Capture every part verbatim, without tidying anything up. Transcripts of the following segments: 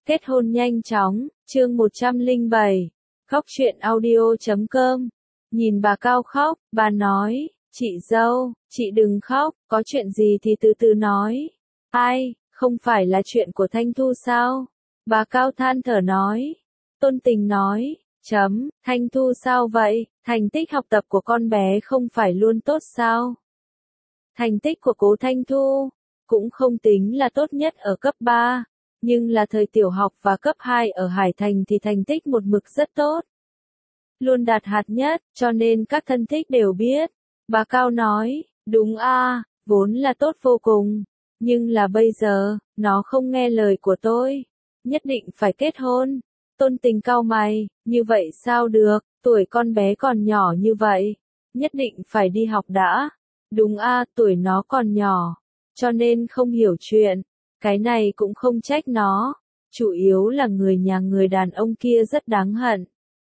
Kết hôn nhanh chóng, chương một trăm lẻ bảy, khóc chuyện audio chấm com. Nhìn bà Cao khóc, bà nói, chị dâu, chị đừng khóc, có chuyện gì thì từ từ nói. Ai, không phải là chuyện của Thanh Thu sao? Bà Cao than thở nói. Tôn Tình nói, chấm, Thanh Thu sao vậy, thành tích học tập của con bé không phải luôn tốt sao? Thành tích của cố Thanh Thu, cũng không tính là tốt nhất ở cấp ba. Nhưng là thời tiểu học và cấp hai ở Hải Thành thì thành tích một mực rất tốt. Luôn đạt hạt nhất, cho nên các thân thích đều biết. Bà Cao nói, đúng a, vốn là tốt vô cùng. Nhưng là bây giờ, nó không nghe lời của tôi. Nhất định phải kết hôn. Tôn Tình cau mày, như vậy sao được, tuổi con bé còn nhỏ như vậy. Nhất định phải đi học đã. Đúng a, tuổi nó còn nhỏ. Cho nên không hiểu chuyện. Cái này cũng không trách nó, chủ yếu là người nhà người đàn ông kia rất đáng hận.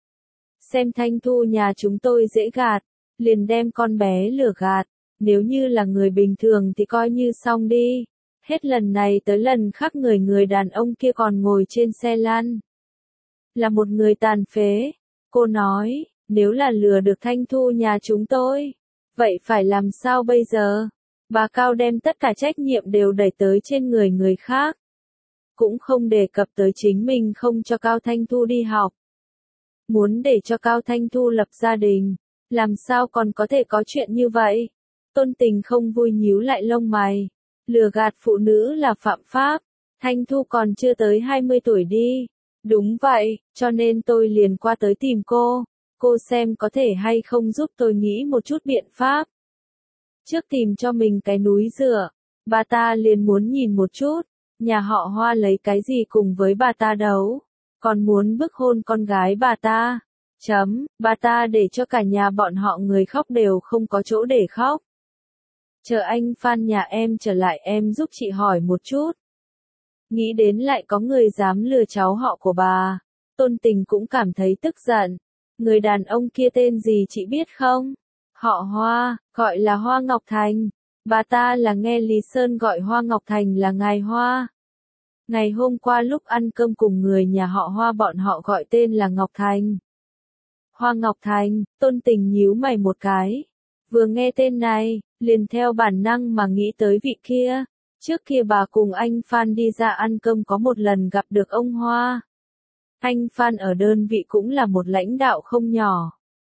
Xem Thanh Thu nhà chúng tôi dễ gạt, liền đem con bé lừa gạt, nếu như là người bình thường thì coi như xong đi. Hết lần này tới lần khác người người đàn ông kia còn ngồi trên xe lăn. Là một người tàn phế, cô nói, nếu là lừa được Thanh Thu nhà chúng tôi, vậy phải làm sao bây giờ? Bà Cao đem tất cả trách nhiệm đều đẩy tới trên người người khác. Cũng không đề cập tới chính mình không cho Cao Thanh Thu đi học. Muốn để cho Cao Thanh Thu lập gia đình, làm sao còn có thể có chuyện như vậy? Tôn Tình không vui nhíu lại lông mày. Lừa gạt phụ nữ là phạm pháp. Thanh Thu còn chưa tới hai mươi tuổi đi. Đúng vậy, cho nên tôi liền qua tới tìm cô. Cô xem có thể hay không giúp tôi nghĩ một chút biện pháp. Trước tìm cho mình cái núi dựa, bà ta liền muốn nhìn một chút, nhà họ Hoa lấy cái gì cùng với bà ta đấu, còn muốn bức hôn con gái bà ta. Chấm, bà ta để cho cả nhà bọn họ người khóc đều không có chỗ để khóc. Chờ anh Phan nhà em trở lại em giúp chị hỏi một chút. Nghĩ đến lại có người dám lừa cháu họ của bà, Tôn Tình cũng cảm thấy tức giận. Người đàn ông kia tên gì chị biết không? Họ Hoa, gọi là Hoa Ngọc Thành. Bà ta là nghe Lý Sơn gọi Hoa Ngọc Thành là Ngài Hoa. Ngày hôm qua lúc ăn cơm cùng người nhà họ Hoa bọn họ gọi tên là Ngọc Thành. Hoa Ngọc Thành, Tôn Tình nhíu mày một cái. Vừa nghe tên này, liền theo bản năng mà nghĩ tới vị kia. Trước kia bà cùng anh Phan đi ra ăn cơm có một lần gặp được ông Hoa. Anh Phan ở đơn vị cũng là một lãnh đạo không nhỏ.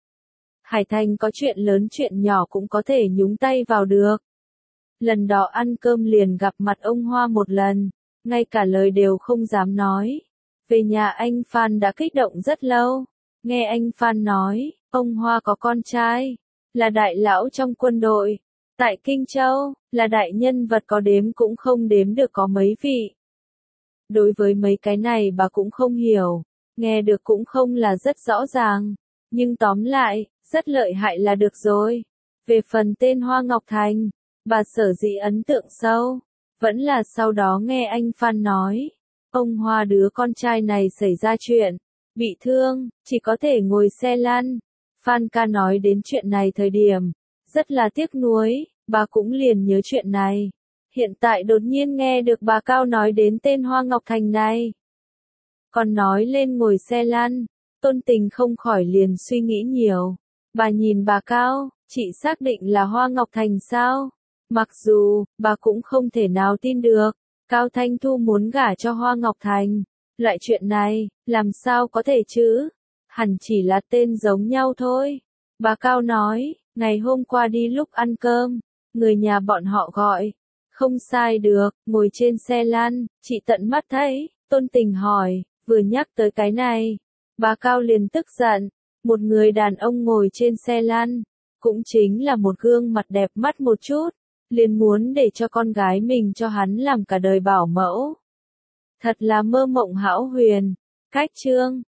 Hải Thành có chuyện lớn chuyện nhỏ cũng có thể nhúng tay vào được. Lần đó ăn cơm liền gặp mặt ông Hoa một lần, ngay cả lời đều không dám nói. Về nhà anh Phan đã kích động rất lâu. Nghe anh Phan nói, ông Hoa có con trai, là đại lão trong quân đội. Tại Kinh Châu, là đại nhân vật có đếm cũng không đếm được có mấy vị. Đối với mấy cái này bà cũng không hiểu, nghe được cũng không là rất rõ ràng. Nhưng tóm lại, rất lợi hại là được rồi. Về phần tên Hoa Ngọc Thành, bà sở dĩ ấn tượng sâu, vẫn là sau đó nghe anh Phan nói, ông Hoa đứa con trai này xảy ra chuyện, bị thương, chỉ có thể ngồi xe lăn. Phan ca nói đến chuyện này thời điểm, rất là tiếc nuối, bà cũng liền nhớ chuyện này. Hiện tại đột nhiên nghe được bà Cao nói đến tên Hoa Ngọc Thành này. Còn nói lên ngồi xe lăn. Tôn Tình không khỏi liền suy nghĩ nhiều. Bà nhìn bà Cao, chị xác định là Hoa Ngọc Thành sao? Mặc dù, bà cũng không thể nào tin được. Cao Thanh Thu muốn gả cho Hoa Ngọc Thành. Loại chuyện này, làm sao có thể chứ? Hẳn chỉ là tên giống nhau thôi. Bà Cao nói, ngày hôm qua đi lúc ăn cơm, người nhà bọn họ gọi. Không sai được, ngồi trên xe lăn, chị tận mắt thấy. Tôn Tình hỏi, vừa nhắc tới cái này. Bà Cao liền tức giận, một người đàn ông ngồi trên xe lăn, cũng chính là một gương mặt đẹp mắt một chút, liền muốn để cho con gái mình cho hắn làm cả đời bảo mẫu. Thật là mơ mộng hão huyền. Cách chương